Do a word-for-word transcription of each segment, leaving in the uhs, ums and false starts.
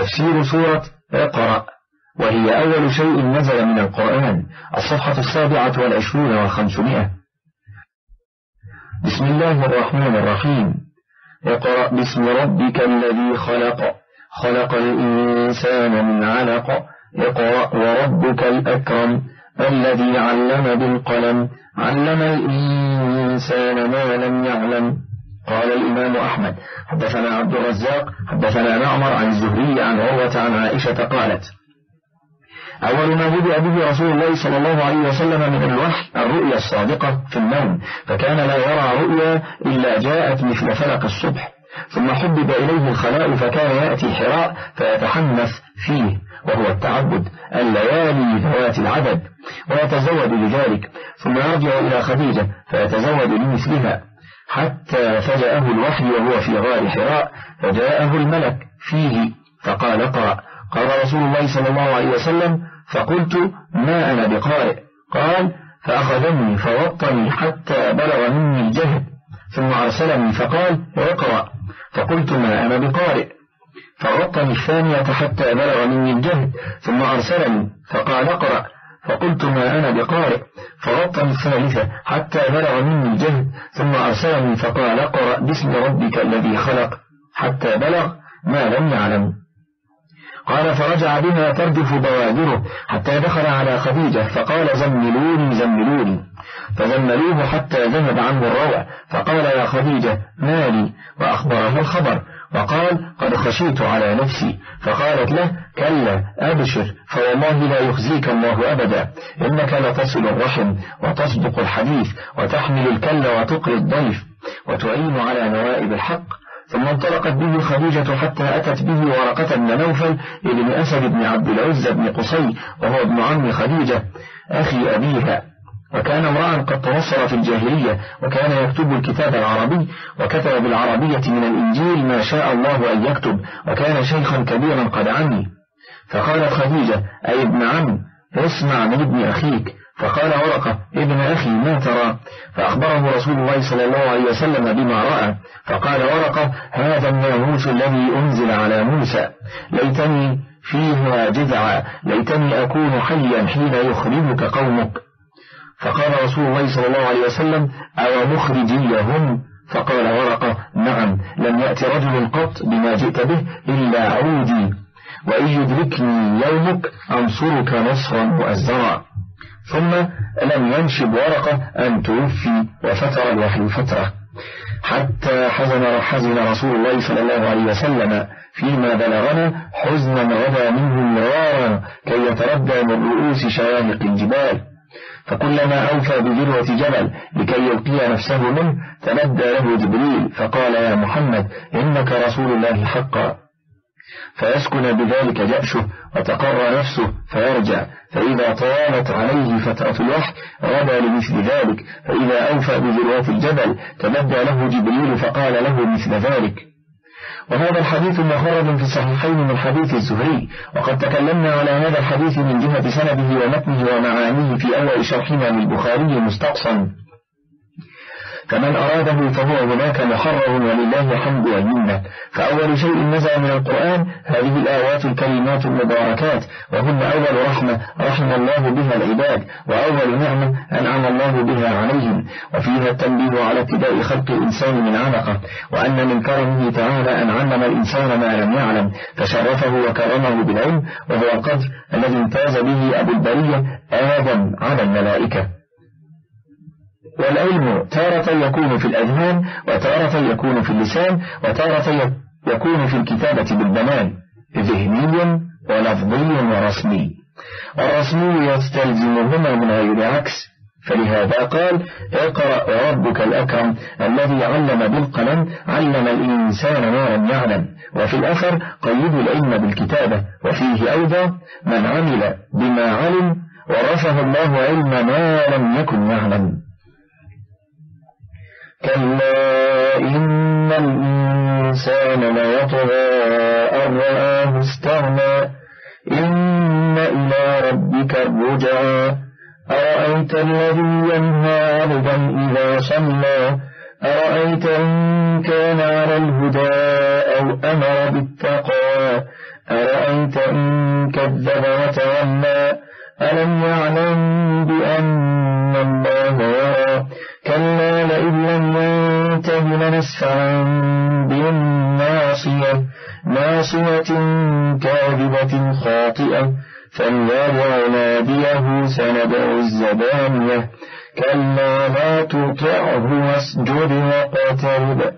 تفسير سورة اقرأ، وهي أول شيء نزل من القرآن. الصفحة السابعة والعشرون وخمسمائة. بسم الله الرحمن الرحيم. اقرأ باسم ربك الذي خلق خلق الإنسان من علق اقرأ وربك الأكرم الذي علم بالقلم علم الإنسان ما لم يعلم. قال الإمام أحمد حدثنا عبد الرزاق حدثنا معمر عن الزهري عن عروة عن عائشة قالت: أول ما بدأ به رسول الله صلى الله عليه وسلم من الوحي الرؤيا الصادقة في النوم، فكان لا يرى رؤيا إلا جاءت مثل فلق الصبح، ثم حبب إليه الخلاء فكان يأتي حراء فيتحنث فيه، وهو التعبد الليالي ذوات العدد، ويتزود لذلك، ثم يرجع إلى خديجة فيتزود لمثلها، حتى فجأه الوحي وهو في غار حراء، فجاءه الملك فيه فقال: اقرأ. قال رسول الله صلى الله عليه وسلم: فقلت: ما أنا بقارئ. قال: فأخذني فوطني حتى بلغ مني الجهد، ثم أرسلني فقال: اقرأ. فقلت: ما أنا بقارئ. فوطني الثانية حتى بلغ مني الجهد، ثم أرسلني فقال: اقرأ. فقلت: ما أنا بقارئ. فوطني الثالثة حتى بلغ مني الجهد، ثم أرسلني فقال: اقرأ باسم ربك الذي خلق، حتى بلغ ما لم يعلم. قال: فرجع بها ترجف بوادره حتى دخل على خديجة فقال: زملوني زملوني. فزملوه حتى ذهب عنه الروع، فقال: يا خديجة ما لي؟ وأخبره الخبر، وقال: قد خشيت على نفسي. فقالت له: كلا أبشر، فوالله لا يخزيك الله أبدا، إنك لتصل الرحم وتصدق الحديث وتحمل الكل وتقري الضيف وتعين على نوائب الحق. ثم انطلقت به خديجة حتى أتت به ورقة بن نوفل ابن أسد بن عبد العزة بن قصي، وهو ابن عم خديجة أخي أبيها، وكان امرأ قد تنصر في الجاهلية، وكان يكتب الكتاب العربي، وكتب بالعربية من الإنجيل ما شاء الله أن يكتب، وكان شيخا كبيرا قد عمي. فقالت خديجة: أي ابن عم، اسمع من ابن أخيك. فقال ورقة: ابن أخي ما ترى؟ فأخبره رسول الله صلى الله عليه وسلم بما رأى. فقال ورقة: هذا الناموس الذي أنزل على موسى، ليتني فيها جذعا، ليتني أكون حيا حين يخرجك قومك. فقال رسول الله صلى الله عليه وسلم: أو مخرجيهم؟ فقال ورقة: نعم، لم يأتي رجل قط بما جئت به إلا عودي، وإن يدركني يومك أنصرك نصرا مؤزرا. ثم لم ينشب ورقة أن توفي، وفتر الوحي فترة، حتى حزن حزن رسول الله صلى الله عليه وسلم فيما بلغنا حزنا غدا منه مرارا كي يتردى من رؤوس شواهق الجبال. فكلما أوفى بذروة جبل لكي يلقي نفسه منه تندى له جبريل فقال: يا محمد إنك رسول الله حقا. فيسكن بذلك جأشه وتقر نفسه فيرجع، فإذا طالت عليه فترة الوحي غدا لمثل ذلك، فإذا أوفى بذروة الجبل تندى له جبريل فقال له مثل ذلك. وهذا الحديث مخرج في الصحيحين من حديث الزهري، وقد تكلمنا على هذا الحديث من جهة سنده ومتنه ومعانيه في أول شرحنا للبخاري مستقصا، فمن أراده فهو هناك محرر ولله الحمد والمنة. فأول شيء نزل من القرآن هذه الآيات الكريمات المباركات، وهن أول رحمة رحم الله بها العباد، وأول نعمة أنعم الله بها عليهم، وفيها التنبيه على ابتداء خلق الإنسان من علقة، وأن من كرمه تعالى أن علم الإنسان ما لم يعلم، فشرفه وكرمه بالعلم، وهو القدر الذي امتاز به أبو البرية آدم على الملائكة. والعلم تارة يكون في الأذهان، وتارة يكون في اللسان، وتارة يكون في الكتابة بالبنان، ذهني ولفظي ورسمي، والرسمي يستلزمهما من غير عكس. فلهذا قال: اقرأ وربك الأكرم الذي علم بالقلم علم الإنسان ما لم يعلم. وفي الأثر قيد العلم بالكتابة، وفيه أيضا: من عمل بما علم ورثه الله علم ما لم يكن يعلم. كلا إن الإنسان ليطغى أن رآه استغنى إن إلى ربك الرجعى أرأيت الذي ينهى عبدا إذا صلى أرأيت إن كان على الهدى أو أمر بالتقوى أرأيت أرأيت إن كذب وتولى ألم يعلم بأن الله يرى كلا لئن لم ينته لنسفعا بالناصية ناصية كاذبة خاطئة فليدع ناديه سندع الزبانية كلا لا تطعه واسجد واقترب.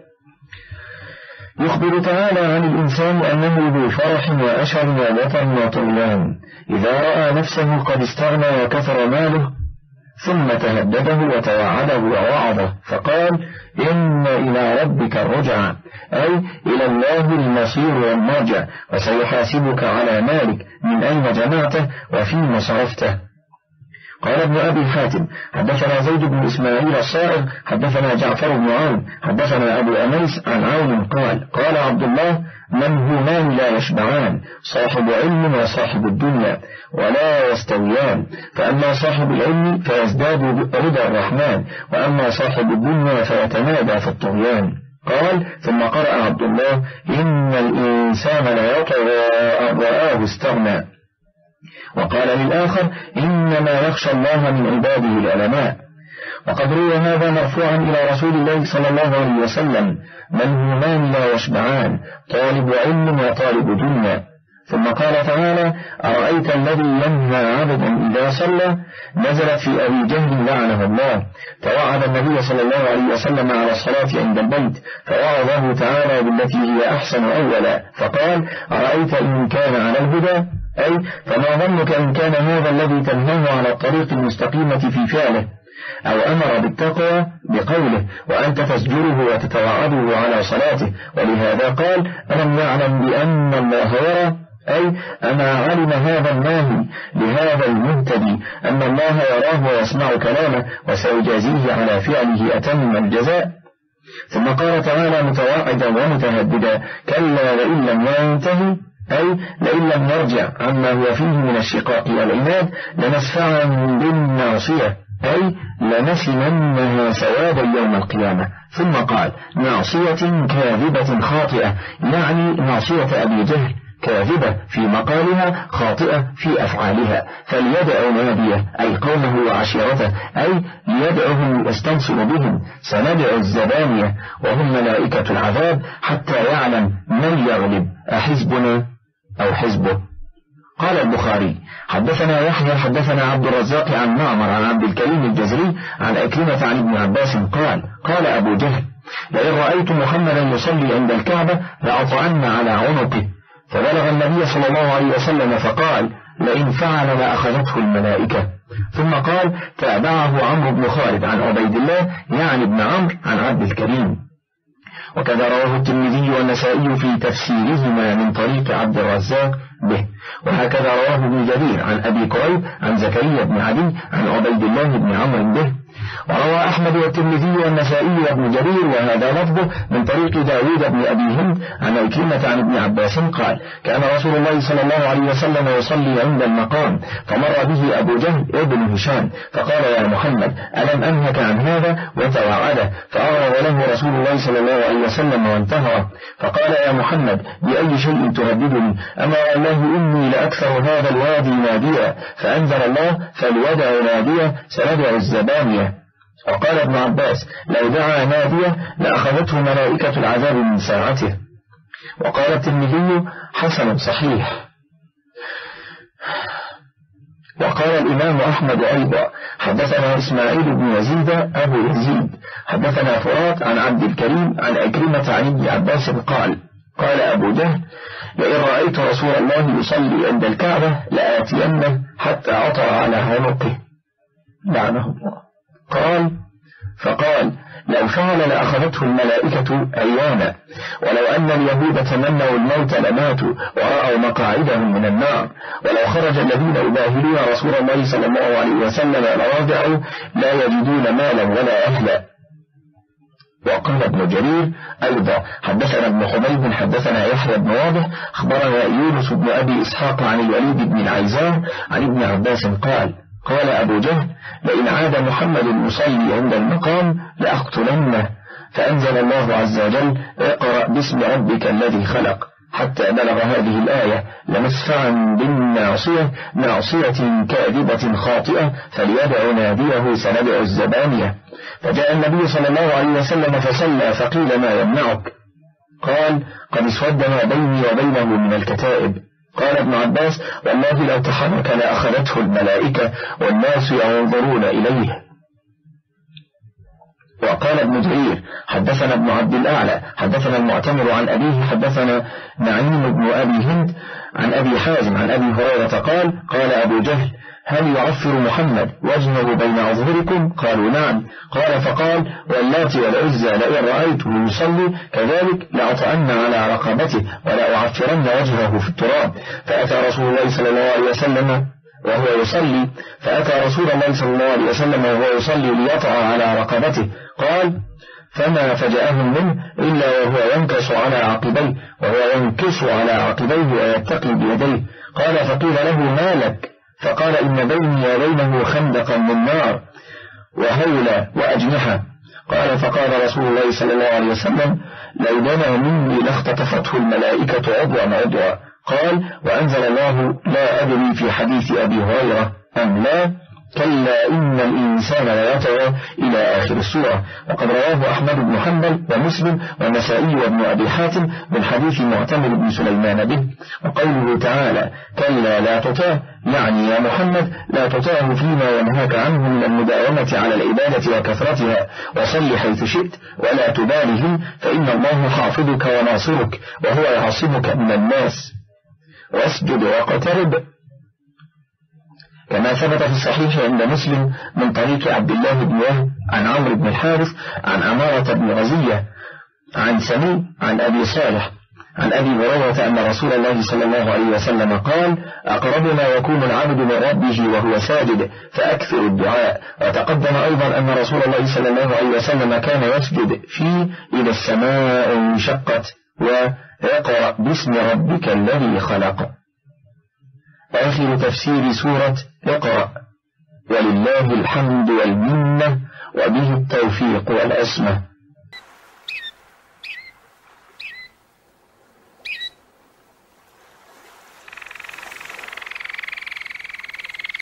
يخبر تعالى عن الإنسان أنه ذو فرح وأشر ووطن وطغيان إذا رأى نفسه قد استغنى وكثر ماله ثم تهدده وتوعده ووعظه فقال إن إلى ربك الرجع أي إلى الله المصير والمرجع وسيحاسبك على مالك من أين جمعته وفيما صرفته. قال ابن أبي حاتم حدثنا زيد بن إسماعيل الصائغ حدثنا جعفر بن عون حدثنا أبو أنيس عن عون قال قال عبد الله منهومان لا يشبعان صاحب علم وصاحب الدنيا ولا يستويان فأما صاحب العلم فيزداد رضا الرحمن وأما صاحب الدنيا فيتمادى في الطغيان. قال ثم قرأ عبد الله إن الإنسان لا يطغى أن رآه استغنى. وقال للآخر إنما يخشى الله من عباده العلماء. وقد روى هذا مرفوعا إلى رسول الله صلى الله عليه وسلم منهومان لا يشبعان طالب علم وطالب دنيا. ثم قال تعالى أرأيت الذي ينهى عبدا إذا صلى نزلت في أبي جهل لعنه الله فوعد النبي صلى الله عليه وسلم على الصلاة عند البيت فوعظه تعالى بالتي هي أحسن أولا فقال أرأيت إن كان على الهدى أي فما ظنك إن كان هذا الذي تنهاه على الطريق المستقيمة في فعله أو أمر بالتقوى بقوله وأنت تسجره وتتوعده على صلاته. ولهذا قال ألم يعلم بأن الله يرى أي أما علم هذا الناهي لهذا المهتدي أن الله يراه ويسمع كلامه وسيجازيه على فعله أتم الجزاء. ثم قال تعالى متواعدا ومتهددا كلا لئن لم ينتهي أي لئن لم يرجع عما هو فيه من الشقاق والعناد لنسفعا بالناصية أي لنسمنها سوادا يوم القيامة. ثم قال ناصية كاذبة خاطئة يعني ناصية أبي جهل كاذبة في مقالها خاطئة في أفعالها فليدع ناديه أي قومه وعشيرته أي ليدعهم يستنصر بهم سندع الزبانية وهم ملائكة العذاب حتى يعلم من يغلب أحزبنا أو حزبه. قال البخاري حدثنا يحيى حدثنا عبد الرزاق عن معمر عن عبد الكريم الجزري عن أكرمة عن ابن عباس قال قال أبو جهل لئن رأيت محمدا يصلي عند الكعبة لأطعن على عنقه فبلغ النبي صلى الله عليه وسلم فقال لئن فعل لأخذته الملائكة. ثم قال تابعه عمرو بن خالد عن عبيد الله يعني ابن عمرو عن عبد الكريم. وكذا رواه الترمذي والنسائي في تفسيرهما من طريق عبد الرزاق به. وهكذا رواه ابن جرير عن أبي كريب عن زكريا بن عدي عن عبيد الله بن عمرو به. وروى أحمد والترمذي والنسائي وابن جرير وهذا لفظه من طريق داود بن أبي هند عن أكرمة عن ابن عباس قال كان رسول الله صلى الله عليه وسلم يصلي عند المقام فمر به أبو جهل ابن هشام فقال يا محمد ألم أنهك عن هذا وتوعده فأعرض له رسول الله صلى الله عليه وسلم وانتهره فقال يا محمد بأي شيء تهددني أما والله إني لأكثر هذا الوادي ناديا فأنزل الله فليدع ناديه سندع الزبانية. وقال ابن عباس لو دعا ناديه لأخذته ملائكة العذاب من ساعته. وقال الترمذي حسن صحيح. وقال الإمام أحمد أيضا حدثنا إسماعيل بن يزيد أبو يزيد حدثنا فرات عن عبد الكريم عن أكرمة عن ابن عباس قال قال أبو جهل لئن رأيت رسول الله يصلي عند الكعبة لآتينه حتى عطر على عنقه لعنه الله. قال فقال لو فعل لأخذته الملائكة أياما ولو أن اليهود تمنوا الموت لماتوا ورأوا مقاعدهم من النار ولو خرج الذين يباهلون رسول الله صلى الله عليه وسلم لرجعوا لا يجدون مالا ولا أهلا. وقال ابن جرير أيضا حدثنا ابن حبيب حدثنا يحيى بن واضح أخبرنا يونس بن أبي إسحاق عن الوليد بن العيزار عن ابن عباس قال قال أبو جهل لئن عاد محمد يصلي عند المقام لأقتلنه فأنزل الله عز وجل اقرأ باسم ربك الذي خلق حتى بلغ هذه الآية: لمسفعا بالناصية ناصية كاذبة خاطئة فليدع ناديه سندع الزبانية. فجاء النبي صلى الله عليه وسلم فصلى، فقيل: ما يمنعك؟ قال: قد اسود ما بيني وبينه من الكتائب. قال ابن عباس: والله لو تحرك لأخذته الملائكة والناس ينظرون إليه. وقال ابن جرير: حدثنا ابن عبد الأعلى حدثنا المعتمر عن أبيه حدثنا نعيم بن أبي هند عن أبي حازم عن أبي هريرة قال: قال أبو جهل: هل يعفر محمد وجهه بين أظهركم؟ قالوا: نعم. قال: فقال: واللات والعزى لئن رأيته يصلي كذلك لأطأن على رقبته ولأعفرن وجهه في التراب. فأتى رسول الله صلى الله عليه وسلم وهو يصلي فأتى رسول الله صلى الله عليه وسلم وهو يصلي ليطأ على رقبته. قال: فما فجأهم منه إلا وهو ينكص على عقبيه وهو ينكص على عقبيه ويتقي بيديه. قال: فقيل له: ما لك؟ فقال: إن بيني وبينه خندقا من نار وهولا وأجنحة. قال: فقال رسول الله صلى الله عليه وسلم: لو دنا مني لاختطفته الملائكة عضوا عضوا. قال: وأنزل الله: لا أدري في حديث أبي هريرة أم لا، كلا إن الإنسان ليطغى إلى آخر السورة. وقد رواه أحمد بن حنبل ومسلم والنسائي وابن أبي حاتم من حديث معتمر بن سليمان به. وقوله تعالى: كلا لا تطع، يعني يا محمد لا تطعه فيما ينهاك عنه من المداومة على العبادة وكثرتها، وصل حيث شئت ولا تباله، فإن الله حافظك وناصرك وهو يعصمك من الناس. واسجد واقترب، كما ثبت في الصحيح عند مسلم من طريق عبد الله بن وهب عن عمرو بن الحارث عن عمارة بن غزية عن سمي عن أبي صالح عن أبي هريرة أن رسول الله صلى الله عليه وسلم قال: أقرب ما يكون العبد من ربه وهو ساجد فأكثر الدعاء. وتقدم أيضا أن رسول الله صلى الله عليه وسلم كان يسجد في إذا السماء انشقت ويقرأ باسم ربك الذي خلق. آخر تفسير سورة اقرأ، ولله الحمد والمنة وبه التوفيق والعصمة.